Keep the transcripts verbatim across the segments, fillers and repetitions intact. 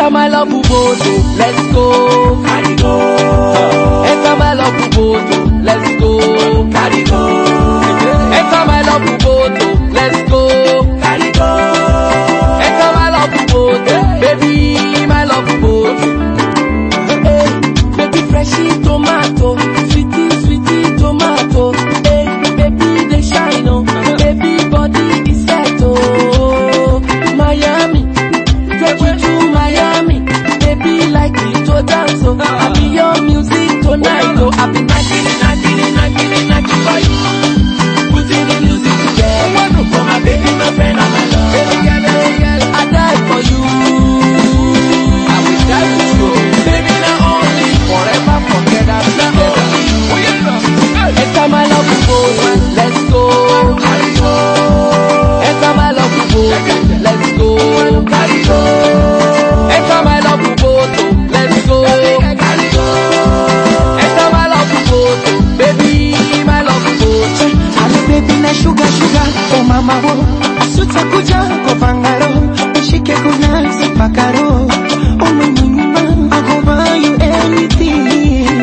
Enter my love boat, let's go. Carry go. Enter my love boat, let's go. Carry go. Enter my love boat, let's go. Carry go. Enter my love boat, baby, my love boat. Hey, baby, freshy tomato, sweetie, sweetie tomato. Hey, baby, they shine, oh, baby, body is set, oh. Miami, take you to Miami, baby, like me to dance, oh. I be your music tonight, oh. I be knocking, knocking, knocking, knocking for you. Putting the music together for my baby, my friend, and my love. Baby girl, baby girl, I die for you. I will die with you. Baby, not only forever, forget that. Not only you. Enter my love boat, let's go. Carry go. Enter my love boat, let's go. Carry go. Enter my love boat, let's go. Carry go. Enter my love boat, baby, my love boat. Ale baby na sugar sugar, oh mama wo. Asuta kuja ko bangaro, ushike kuna sipakaro. Oh my mama, I go buy you anything.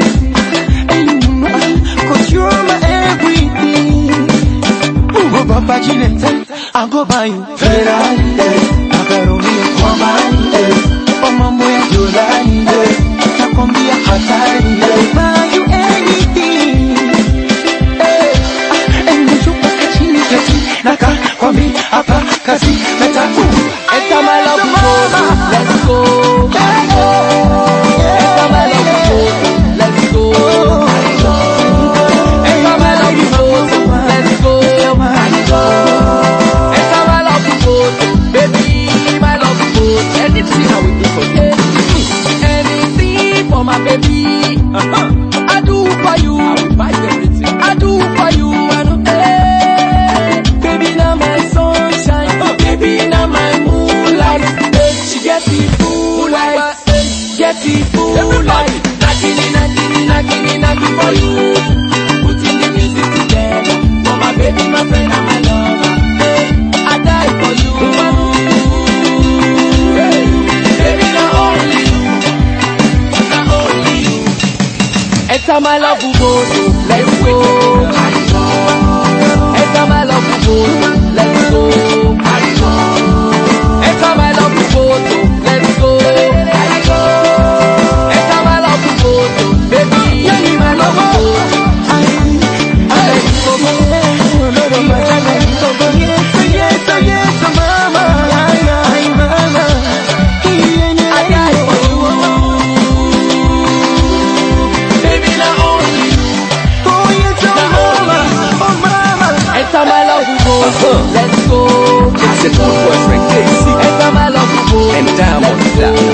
Cause you're my everything. Go Papa Gillette, I go buy you Ferrari, macaroni, Kwambani, oh mambo ya Jolani, nakwambia hatari, buy you anything. And you paka chini kati, naka kwambi hapa kazi metaku. Enter my love boat, let's go. Enter my love boat, let's go. Enter my love boat, let's go. Enter my love boat, baby, my love boat. Anything I will do for you, anything for my baby. I do for you, I will buy everything. I do for you, I know. Hey, baby, now my sunshine, baby, now my moonlight. Hey, she get the full light, get the full light. Knocking, knocking, knocking, knocking for you. Putting the music together for my baby, my friend, and my lover. Hey, I die for you. Hey, baby, not only you, not only you. Enter my love boat, let's go. Enter my love boat, let's go. Enter my love boat, let's go. Enter my love boat, baby, my love boat. Let's go. Yes, yes, yes, mama, ay mama, I die for you. Baby, not only you. oh yes, oh mama, oh mama. Enter my love boat, let's go. It's a good boy, Frank Casey. Enter my love boat, And down on the let's go.